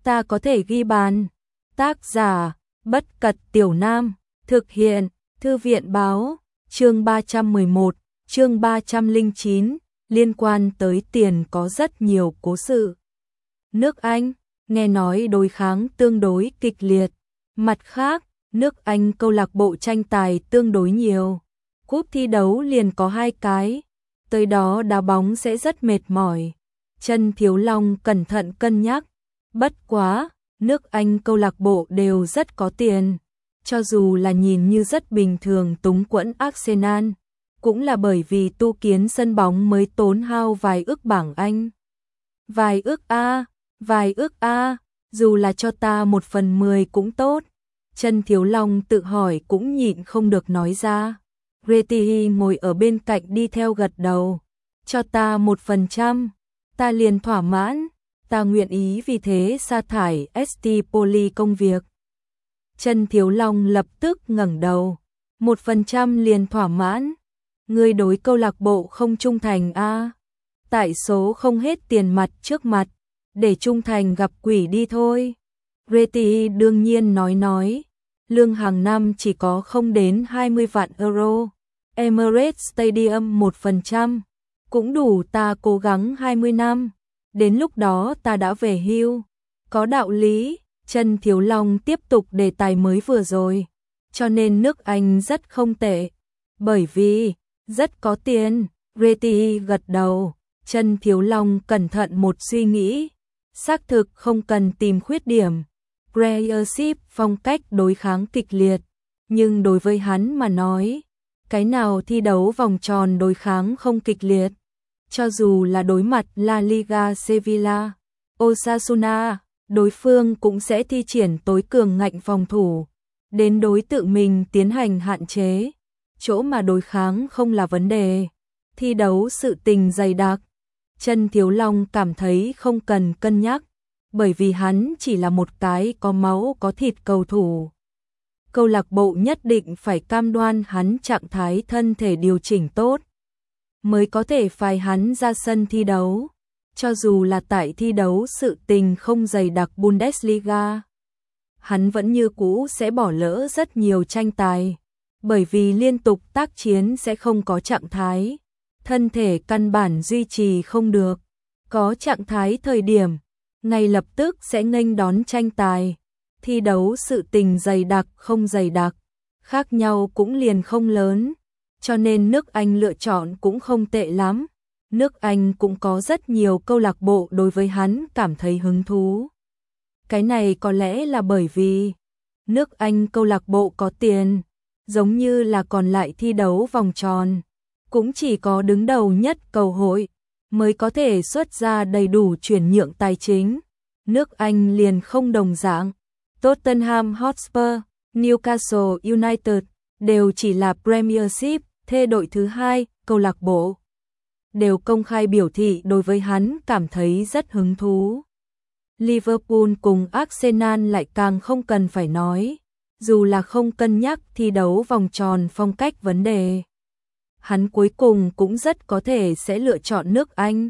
ta có thể ghi bàn. Tác giả, Bất Cật Tiểu Nam, thực hiện, Thư viện báo, chương 311, chương 309, liên quan tới tiền có rất nhiều cố sự. Nước Anh, nghe nói đối kháng tương đối kịch liệt. Mặt khác, nước Anh câu lạc bộ tranh tài tương đối nhiều. Cúp thi đấu liền có 2 cái. Tới đó đá bóng sẽ rất mệt mỏi. Trần Thiếu Long cẩn thận cân nhắc. Bất quá, nước Anh câu lạc bộ đều rất có tiền. Cho dù là nhìn như rất bình thường túng quẫn Arsenal, cũng là bởi vì tu kiến sân bóng mới tốn hao vài ức bảng Anh. Vài ức A, dù là cho ta 1/10 cũng tốt. Trần Thiếu Long tự hỏi cũng nhịn không được nói ra. Retihi ngồi ở bên cạnh đi theo gật đầu. Cho ta 1%, ta liền thỏa mãn, ta nguyện ý vì thế sa thải ST Poli công việc. Trần Thiếu Long lập tức ngẩng đầu. 1% liền thỏa mãn. Ngươi đối câu lạc bộ không trung thành a? Tại số không hết tiền mặt trước mặt, để trung thành gặp quỷ đi thôi. Retihi đương nhiên nói. Lương hàng năm chỉ có không đến 20 vạn euro. Emirates Stadium 1%, cũng đủ ta cố gắng 20 năm. Đến lúc đó ta đã về hưu. Có đạo lý. Trần Thiếu Long tiếp tục đề tài mới vừa rồi. Cho nên nước Anh rất không tệ. Bởi vì, rất có tiền. Retihi gật đầu. Trần Thiếu Long cẩn thận một suy nghĩ. Xác thực không cần tìm khuyết điểm. Premiership phong cách đối kháng kịch liệt. Nhưng đối với hắn mà nói, cái nào thi đấu vòng tròn đối kháng không kịch liệt. Cho dù là đối mặt La Liga Sevilla, Osasuna, đối phương cũng sẽ thi triển tối cường ngạnh phòng thủ, đến đối tượng mình tiến hành hạn chế. Chỗ mà đối kháng không là vấn đề. Thi đấu sự tình dày đặc. Trần Thiếu Long cảm thấy không cần cân nhắc, bởi vì hắn chỉ là một cái có máu có thịt cầu thủ. Câu lạc bộ nhất định phải cam đoan hắn trạng thái thân thể điều chỉnh tốt, mới có thể phái hắn ra sân thi đấu. Cho dù là tại thi đấu sự tình không dày đặc Bundesliga, hắn vẫn như cũ sẽ bỏ lỡ rất nhiều tranh tài, bởi vì liên tục tác chiến sẽ không có trạng thái, thân thể căn bản duy trì không được. Có trạng thái thời điểm, ngay lập tức sẽ nghênh đón tranh tài. Thi đấu sự tình dày đặc không dày đặc, khác nhau cũng liền không lớn, cho nên nước Anh lựa chọn cũng không tệ lắm. Nước Anh cũng có rất nhiều câu lạc bộ đối với hắn cảm thấy hứng thú. Cái này có lẽ là bởi vì nước Anh câu lạc bộ có tiền, giống như là còn lại thi đấu vòng tròn, cũng chỉ có đứng đầu nhất cầu hội mới có thể xuất ra đầy đủ chuyển nhượng tài chính. Nước Anh liền không đồng dạng. Tottenham Hotspur, Newcastle United đều chỉ là Premiership, thê đội thứ 2, câu lạc bộ đều công khai biểu thị đối với hắn cảm thấy rất hứng thú. Liverpool cùng Arsenal lại càng không cần phải nói, dù là không cân nhắc thi đấu vòng tròn phong cách vấn đề, hắn cuối cùng cũng rất có thể sẽ lựa chọn nước Anh.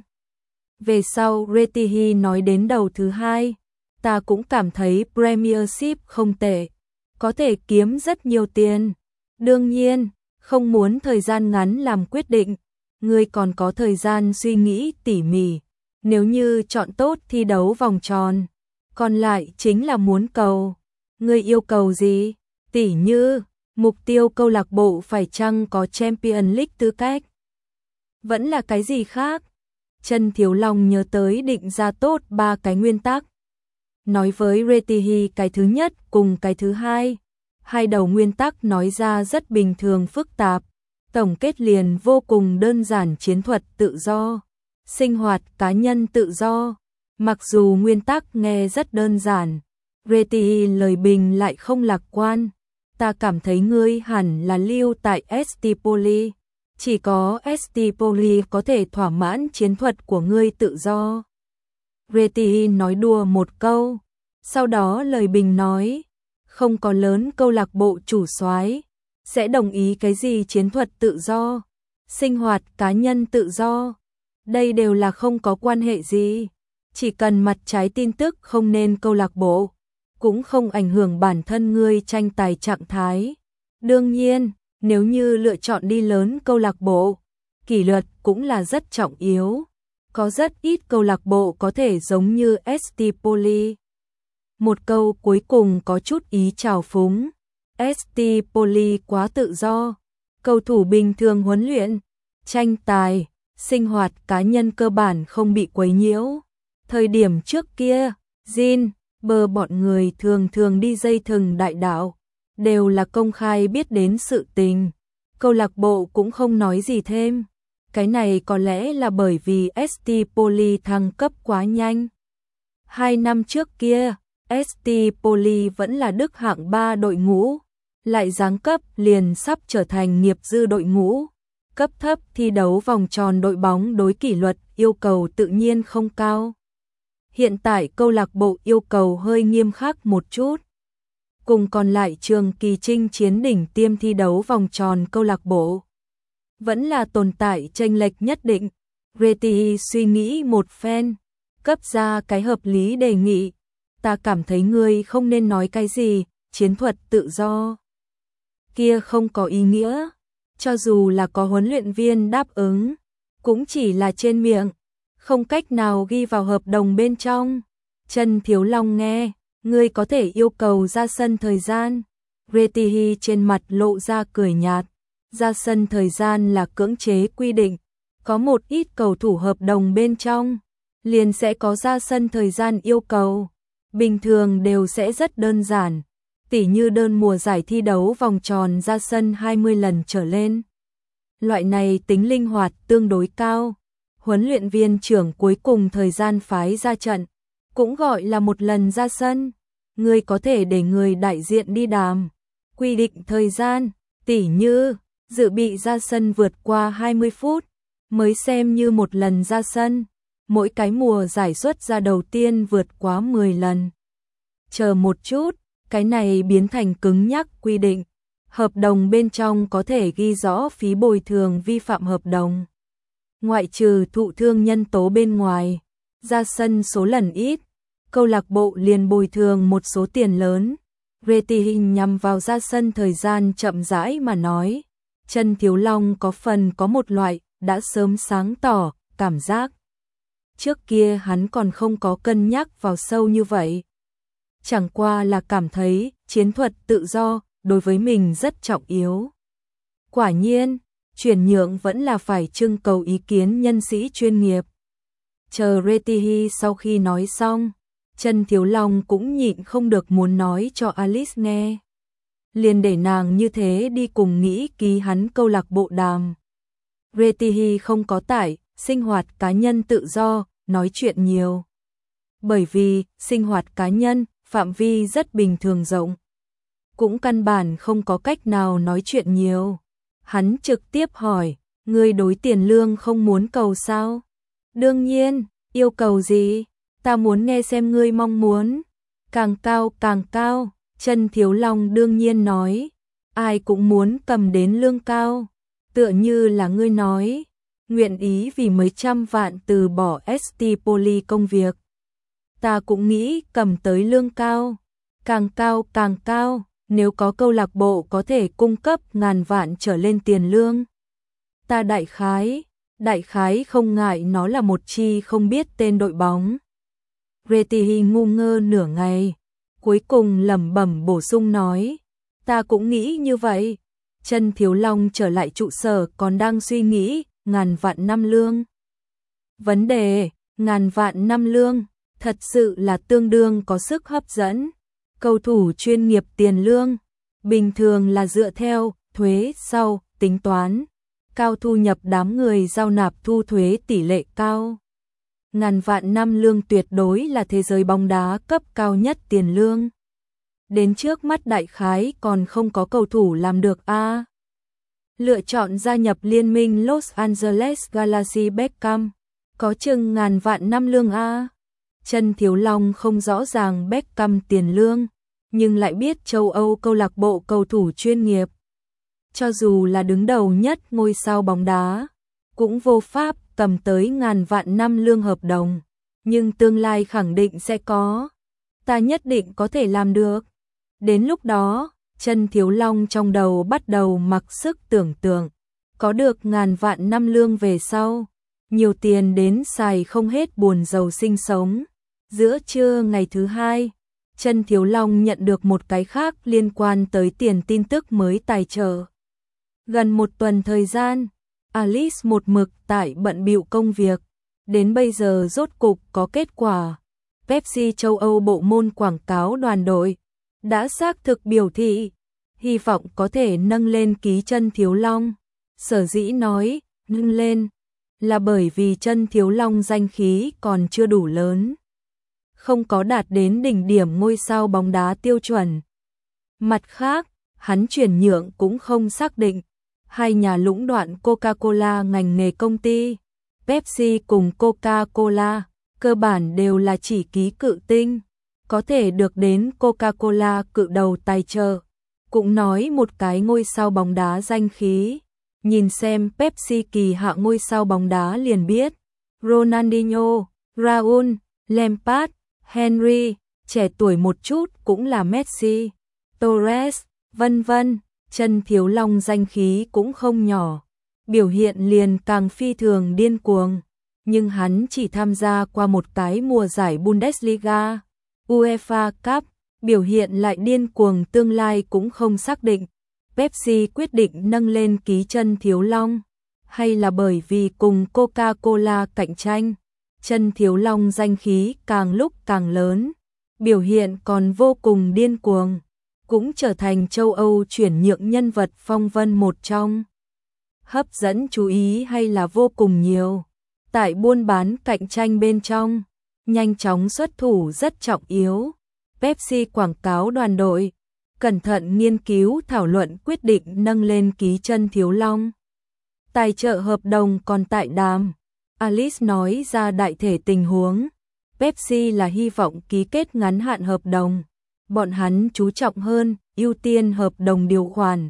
Về sau Retihi nói đến đầu thứ 2, ta cũng cảm thấy Premiership không tệ, có thể kiếm rất nhiều tiền. Đương nhiên, không muốn thời gian ngắn làm quyết định, ngươi còn có thời gian suy nghĩ tỉ mỉ. Nếu như chọn tốt thi đấu vòng tròn, còn lại chính là muốn cầu. Ngươi yêu cầu gì? Tỉ như, mục tiêu câu lạc bộ phải chăng có Champions League tư cách? Vẫn là cái gì khác? Trần Thiếu Long nhớ tới định ra tốt 3 cái nguyên tắc. Nói với Retihi cái thứ nhất cùng cái thứ hai. Hai đầu nguyên tắc nói ra rất bình thường phức tạp. Tổng kết liền vô cùng đơn giản: chiến thuật tự do, sinh hoạt cá nhân tự do. Mặc dù nguyên tắc nghe rất đơn giản, Retihi lời bình lại không lạc quan. Ta cảm thấy ngươi hẳn là lưu tại ST Poli. Chỉ có ST Poli có thể thỏa mãn chiến thuật của ngươi tự do. Retihi nói đùa một câu, sau đó lời bình nói, không có lớn câu lạc bộ chủ soái sẽ đồng ý cái gì chiến thuật tự do, sinh hoạt cá nhân tự do. Đây đều là không có quan hệ gì. Chỉ cần mặt trái tin tức không nên câu lạc bộ, cũng không ảnh hưởng bản thân ngươi tranh tài trạng thái. Đương nhiên, nếu như lựa chọn đi lớn câu lạc bộ, kỷ luật cũng là rất trọng yếu. Có rất ít câu lạc bộ có thể giống như ST Poli. Một câu cuối cùng có chút ý trào phúng. ST Poli quá tự do. Cầu thủ bình thường huấn luyện, tranh tài, sinh hoạt cá nhân cơ bản không bị quấy nhiễu. Thời điểm trước kia, Jin, Bờ bọn người thường thường đi dây thừng đại đạo, đều là công khai biết đến sự tình. Câu lạc bộ cũng không nói gì thêm. Cái này có lẽ là bởi vì ST Poli thăng cấp quá nhanh. 2 năm trước kia, ST Poli vẫn là Đức hạng 3 đội ngũ, lại giáng cấp liền sắp trở thành nghiệp dư đội ngũ. Cấp thấp thi đấu vòng tròn đội bóng đối kỷ luật yêu cầu tự nhiên không cao. Hiện tại câu lạc bộ yêu cầu hơi nghiêm khắc một chút. Cùng còn lại trường kỳ chinh chiến đỉnh tiêm thi đấu vòng tròn câu lạc bộ vẫn là tồn tại chênh lệch nhất định. Reti suy nghĩ một phen, cấp ra cái hợp lý đề nghị. Ta cảm thấy ngươi không nên nói cái gì, chiến thuật tự do. Kia không có ý nghĩa, cho dù là có huấn luyện viên đáp ứng, cũng chỉ là trên miệng, không cách nào ghi vào hợp đồng bên trong. Trần Thiếu Long nghe, ngươi có thể yêu cầu ra sân thời gian. Reti trên mặt lộ ra cười nhạt. Ra sân thời gian là cưỡng chế quy định, có một ít cầu thủ hợp đồng bên trong, liền sẽ có ra sân thời gian yêu cầu. Bình thường đều sẽ rất đơn giản, tỉ như đơn mùa giải thi đấu vòng tròn ra sân 20 lần trở lên. Loại này tính linh hoạt tương đối cao. Huấn luyện viên trưởng cuối cùng thời gian phái ra trận, cũng gọi là một lần ra sân. Người có thể để người đại diện đi đàm, quy định thời gian, tỉ như dự bị ra sân vượt qua 20 phút, mới xem như một lần ra sân. Mỗi cái mùa giải xuất ra đầu tiên vượt quá 10 lần. Chờ một chút, cái này biến thành cứng nhắc quy định. Hợp đồng bên trong có thể ghi rõ phí bồi thường vi phạm hợp đồng. Ngoại trừ thụ thương nhân tố bên ngoài, ra sân số lần ít, câu lạc bộ liền bồi thường một số tiền lớn. Reti nhằm vào ra sân thời gian chậm rãi mà nói. Trần Thiếu Long có phần có một loại đã sớm sáng tỏ cảm giác. Trước kia hắn còn không có cân nhắc vào sâu như vậy. Chẳng qua là cảm thấy chiến thuật tự do đối với mình rất trọng yếu. Quả nhiên, chuyển nhượng vẫn là phải trưng cầu ý kiến nhân sĩ chuyên nghiệp. Chờ Reti sau khi nói xong, Trần Thiếu Long cũng nhịn không được muốn nói cho Alice nghe. Liền để nàng như thế đi cùng nghĩ ký hắn câu lạc bộ đàm. Reti không có tải, sinh hoạt cá nhân tự do, nói chuyện nhiều. Bởi vì, sinh hoạt cá nhân, phạm vi rất bình thường rộng. Cũng căn bản không có cách nào nói chuyện nhiều. Hắn trực tiếp hỏi, ngươi đối tiền lương không muốn cầu sao? Đương nhiên, yêu cầu gì? Ta muốn nghe xem ngươi mong muốn. Càng cao càng cao, Trần Thiếu Long đương nhiên nói. Ai cũng muốn cầm đến lương cao. Tựa như là ngươi nói, nguyện ý vì mấy trăm vạn từ bỏ ST Poli công việc. Ta cũng nghĩ cầm tới lương cao. Càng cao càng cao, nếu có câu lạc bộ có thể cung cấp ngàn vạn trở lên tiền lương. Ta đại khái không ngại nó là một chi không biết tên đội bóng. Reti ngu ngơ nửa ngày, cuối cùng lẩm bẩm bổ sung nói, ta cũng nghĩ như vậy. Trần Thiếu Long trở lại trụ sở còn đang suy nghĩ, ngàn vạn năm lương. Vấn đề, ngàn vạn năm lương, thật sự là tương đương có sức hấp dẫn. Cầu thủ chuyên nghiệp tiền lương, bình thường là dựa theo thuế sau tính toán. Cao thu nhập đám người giao nạp thu thuế tỷ lệ cao. Ngàn vạn năm lương tuyệt đối là thế giới bóng đá cấp cao nhất tiền lương. Đến trước mắt đại khái còn không có cầu thủ làm được a. Lựa chọn gia nhập liên minh Los Angeles Galaxy Beckham, có chừng ngàn vạn năm lương a. Trần Thiếu Long không rõ ràng Beckham tiền lương, nhưng lại biết châu Âu câu lạc bộ cầu thủ chuyên nghiệp. Cho dù là đứng đầu nhất ngôi sao bóng đá, cũng vô pháp cầm tới ngàn vạn năm lương hợp đồng. nhưng tương lai khẳng định sẽ có. Ta nhất định có thể làm được. Đến lúc đó, Chân Thiếu Long trong đầu bắt đầu mặc sức tưởng tượng. Có được ngàn vạn năm lương về sau, nhiều tiền đến xài không hết buồn giàu sinh sống. Giữa trưa ngày thứ hai, Chân Thiếu Long nhận được một cái khác liên quan tới tiền tin tức mới tài trợ. Gần một tuần thời gian, Alice một mực tại bận bịu công việc. Đến bây giờ rốt cục có kết quả. Pepsi châu Âu bộ môn quảng cáo đoàn đội đã xác thực biểu thị, hy vọng có thể nâng lên ký Chân Thiếu Long. Sở dĩ nói nâng lên là bởi vì Chân Thiếu Long danh khí còn chưa đủ lớn, không có đạt đến đỉnh điểm ngôi sao bóng đá tiêu chuẩn. Mặt khác, hắn chuyển nhượng cũng không xác định. Hai nhà lũng đoạn Coca-Cola ngành nghề công ty, Pepsi cùng Coca-Cola, cơ bản đều là chỉ ký cự tinh, có thể được đến Coca-Cola cự đầu tài trợ. Cũng nói một cái ngôi sao bóng đá danh khí, nhìn xem Pepsi kỳ hạ ngôi sao bóng đá liền biết. Ronaldinho, Raul, Lampard, Henry, trẻ tuổi một chút cũng là Messi, Torres, vân vân. Chân Thiếu Long danh khí cũng không nhỏ, biểu hiện liền càng phi thường điên cuồng, nhưng hắn chỉ tham gia qua một cái mùa giải Bundesliga, UEFA Cup, biểu hiện lại điên cuồng, tương lai cũng không xác định. Pepsi quyết định nâng lên ký Chân Thiếu Long, hay là bởi vì cùng Coca-Cola cạnh tranh, Chân Thiếu Long danh khí càng lúc càng lớn, biểu hiện còn vô cùng điên cuồng, cũng trở thành châu Âu chuyển nhượng nhân vật phong vân một trong. Hấp dẫn chú ý hay là vô cùng nhiều. Tại buôn bán cạnh tranh bên trong, nhanh chóng xuất thủ rất trọng yếu. Pepsi quảng cáo đoàn đội cẩn thận nghiên cứu thảo luận quyết định nâng lên ký Chân Thiếu Long. Tài trợ hợp đồng còn tại đàm. Alice nói ra đại thể tình huống. Pepsi là hy vọng ký kết ngắn hạn hợp đồng. Bọn hắn chú trọng hơn, ưu tiên hợp đồng điều khoản.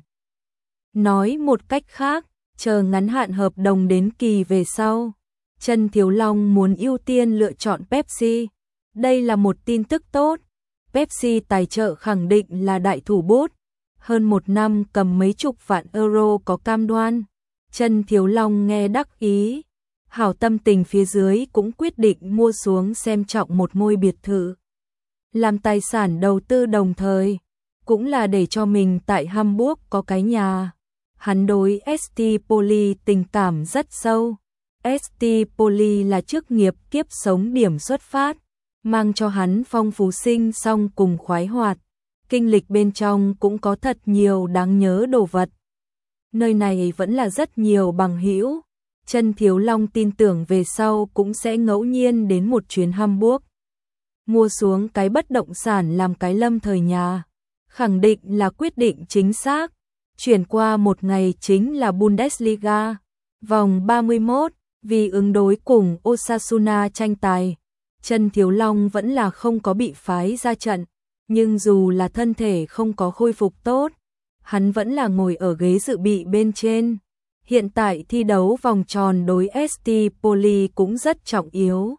Nói một cách khác, chờ ngắn hạn hợp đồng đến kỳ về sau, Chân Thiếu Long muốn ưu tiên lựa chọn Pepsi. Đây là một tin tức tốt. Pepsi tài trợ khẳng định là đại thủ bút. Hơn một năm cầm mấy chục vạn euro có cam đoan. Chân Thiếu Long nghe đắc ý. Hảo tâm tình phía dưới cũng quyết định mua xuống xem trọng một ngôi biệt thự. Làm tài sản đầu tư đồng thời, cũng là để cho mình tại Hamburg có cái nhà. Hắn đối ST Poly tình cảm rất sâu. ST Poly là chức nghiệp kiếp sống điểm xuất phát, mang cho hắn phong phú sinh song cùng khoái hoạt. Kinh lịch bên trong cũng có thật nhiều đáng nhớ đồ vật. Nơi này vẫn là rất nhiều bằng hữu. Chân Thiếu Long tin tưởng về sau cũng sẽ ngẫu nhiên đến một chuyến Hamburg. Mua xuống cái bất động sản làm cái lâm thời nhà. Khẳng định là quyết định chính xác. Chuyển qua một ngày chính là Bundesliga. Vòng 31, vì ứng đối cùng Osasuna tranh tài. Chân Thiếu Long vẫn là không có bị phái ra trận. Nhưng dù là thân thể không có khôi phục tốt, hắn vẫn là ngồi ở ghế dự bị bên trên. Hiện tại thi đấu vòng tròn đối ST Poly cũng rất trọng yếu.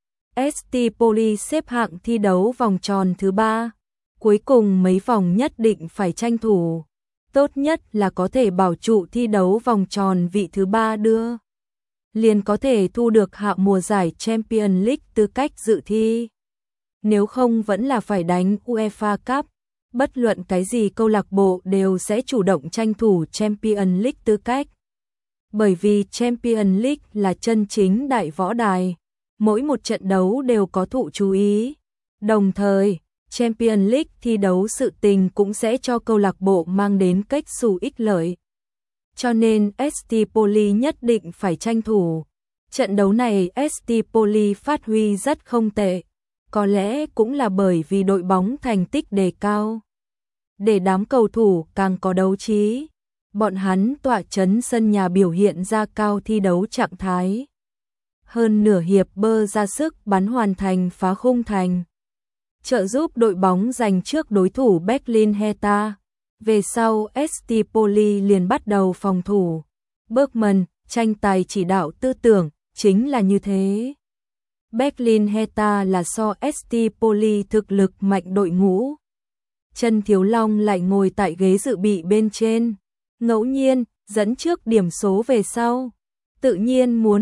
ST Poly xếp hạng thi đấu vòng tròn thứ 3. Cuối cùng mấy vòng nhất định phải tranh thủ. Tốt nhất là có thể bảo trụ thi đấu vòng tròn vị thứ 3 đưa. Liền có thể thu được hạ mùa giải Champions League tư cách dự thi. Nếu không vẫn là phải đánh UEFA Cup. Bất luận cái gì câu lạc bộ đều sẽ chủ động tranh thủ Champions League tư cách. Bởi vì Champions League là chân chính đại võ đài, mỗi một trận đấu đều có thụ chú ý. Đồng thời, Champions League thi đấu sự tình cũng sẽ cho câu lạc bộ mang đến cách xù ích lợi. Cho nên ST Poly nhất định phải tranh thủ. Trận đấu này ST Poly phát huy rất không tệ, có lẽ cũng là bởi vì đội bóng thành tích đề cao. Để đám cầu thủ càng có đấu trí, bọn hắn tọa trấn sân nhà biểu hiện ra cao thi đấu trạng thái. Hơn nửa hiệp bơ ra sức bắn hoàn thành phá khung thành, trợ giúp đội bóng giành trước đối thủ Berlin Hertha. Về sau ST Poly liền bắt đầu phòng thủ. Bergman, tranh tài chỉ đạo tư tưởng, chính là như thế. Berlin Hertha là so ST Poli thực lực mạnh đội ngũ. Chân Thiếu Long lại ngồi tại ghế dự bị bên trên, ngẫu nhiên dẫn trước điểm số về sau, tự nhiên muốn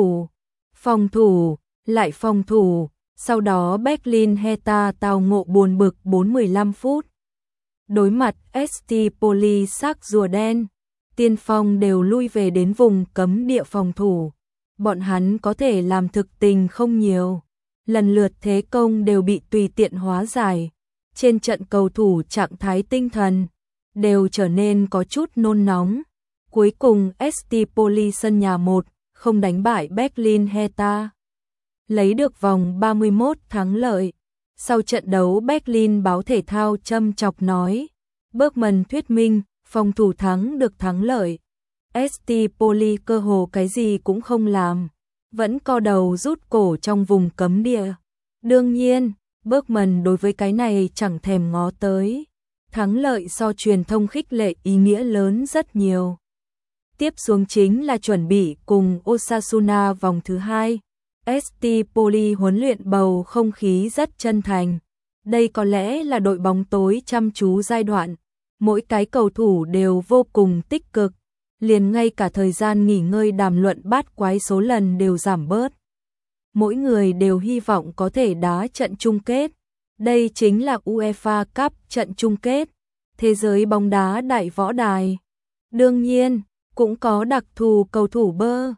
phòng thủ, lại phòng thủ, sau đó Berlin Hertha tao ngộ buồn bực 45 phút. Đối mặt ST Poli sắc rùa đen, tiên phong đều lui về đến vùng cấm địa phòng thủ. Bọn hắn có thể làm thực tình không nhiều, lần lượt thế công đều bị tùy tiện hóa giải. Trên trận cầu thủ trạng thái tinh thần đều trở nên có chút nôn nóng. Cuối cùng ST Poli sân nhà 1 không đánh bại Berlin Hertha, lấy được vòng 31 thắng lợi. Sau trận đấu Berlin báo thể thao châm chọc nói, Bergman thuyết minh, phòng thủ thắng được thắng lợi. ST Poli cơ hồ cái gì cũng không làm, vẫn co đầu rút cổ trong vùng cấm địa. Đương nhiên, Bergman đối với cái này chẳng thèm ngó tới. Thắng lợi so truyền thông khích lệ ý nghĩa lớn rất nhiều. Tiếp xuống chính là chuẩn bị cùng Osasuna vòng thứ 2. ST Poli huấn luyện bầu không khí rất chân thành. Đây có lẽ là đội bóng tối chăm chú giai đoạn. Mỗi cái cầu thủ đều vô cùng tích cực. Liền ngay cả thời gian nghỉ ngơi đàm luận bát quái số lần đều giảm bớt. Mỗi người đều hy vọng có thể đá trận chung kết. Đây chính là UEFA Cup trận chung kết. Thế giới bóng đá đại võ đài. Đương nhiên, cũng có đặc thù cầu thủ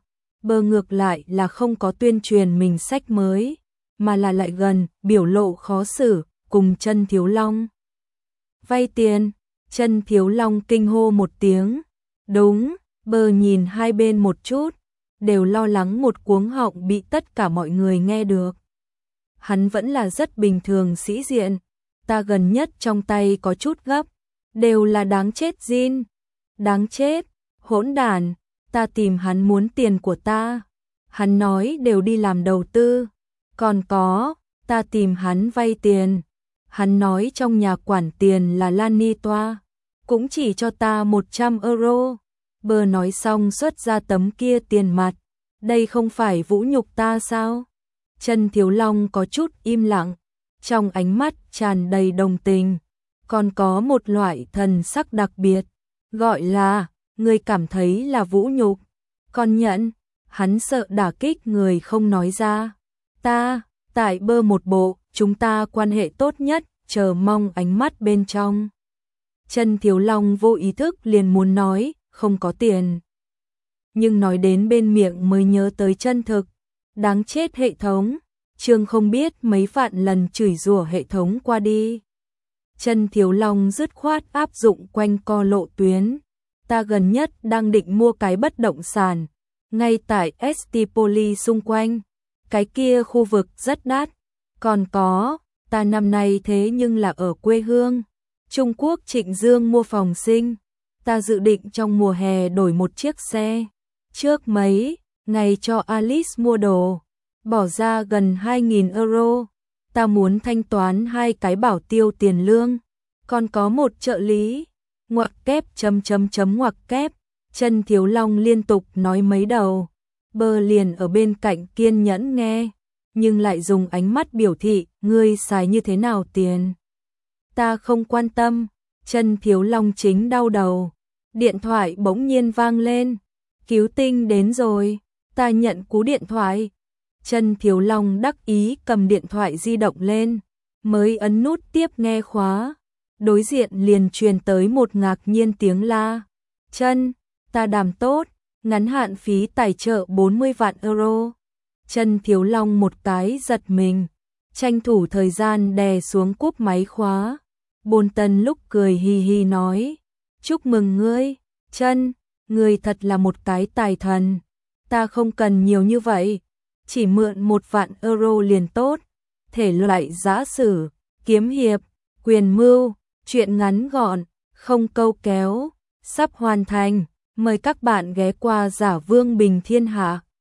bơ ngược lại là không có tuyên truyền mình sách mới, mà là lại gần, biểu lộ khó xử, cùng Chân Thiếu Long. Vay tiền, Chân Thiếu Long kinh hô một tiếng. Đúng, bơ nhìn hai bên một chút, đều lo lắng một cuống họng bị tất cả mọi người nghe được. Hắn vẫn là rất bình thường sĩ diện, ta gần nhất trong tay có chút gấp, đều là đáng chết Jin. Đáng chết, hỗn đản, ta tìm hắn muốn tiền của ta. Hắn nói đều đi làm đầu tư. Còn có, ta tìm hắn vay tiền. Hắn nói trong nhà quản tiền là Lani Toa, cũng chỉ cho ta 100 euro. Bơ nói xong xuất ra tấm kia tiền mặt. Đây không phải vũ nhục ta sao? Chân Thiếu Long có chút im lặng, trong ánh mắt tràn đầy đồng tình. Còn có một loại thần sắc đặc biệt, gọi là, người cảm thấy là vũ nhục. Còn nhận, hắn sợ đả kích người không nói ra. Tại bơ một bộ, chúng ta quan hệ tốt nhất, chờ mong ánh mắt bên trong. Chân Thiếu Long vô ý thức liền muốn nói, không có tiền. Nhưng nói đến bên miệng mới nhớ tới chân thực. Đáng chết hệ thống, Trương không biết mấy vạn lần chửi rủa hệ thống qua đi. Chân Thiếu Long dứt khoát áp dụng quanh co lộ tuyến. Ta gần nhất đang định mua cái bất động sản, ngay tại ST Poli xung quanh. Cái kia khu vực rất đắt. Còn có, ta năm nay thế nhưng là ở quê hương Trung Quốc Trịnh Dương mua phòng sinh. Ta dự định trong mùa hè đổi một chiếc xe. Trước mấy ngày cho Alice mua đồ, bỏ ra gần 2.000 euro. Ta muốn thanh toán 2 cái bảo tiêu tiền lương. Còn có một trợ lý. Ngoặc kép ngoặc kép. Chân Thiếu Long liên tục nói mấy đầu. Bơ liền ở bên cạnh kiên nhẫn nghe, nhưng lại dùng ánh mắt biểu thị, ngươi xài như thế nào tiền? Ta không quan tâm. Chân Thiếu Long chính đau đầu. Điện thoại bỗng nhiên vang lên. Cứu tinh đến rồi. Ta nhận cú điện thoại. Chân Thiếu Long đắc ý cầm điện thoại di động lên, mới ấn nút tiếp nghe khóa. Đối diện liền truyền tới một ngạc nhiên tiếng la. Chân, ta đảm tốt, ngắn hạn phí tài trợ 40 vạn euro. Chân Thiếu Long một cái giật mình, tranh thủ thời gian đè xuống cúp máy khóa. Bồn Tần lúc cười hì hì nói, chúc mừng ngươi, Chân, ngươi thật là một cái tài thần. Ta không cần nhiều như vậy, chỉ mượn 1 vạn euro liền tốt. Thể loại giã sử, kiếm hiệp, quyền mưu, truyện ngắn gọn, không câu kéo, sắp hoàn thành. Mời các bạn ghé qua Giả Vương Bình Thiên Hạ.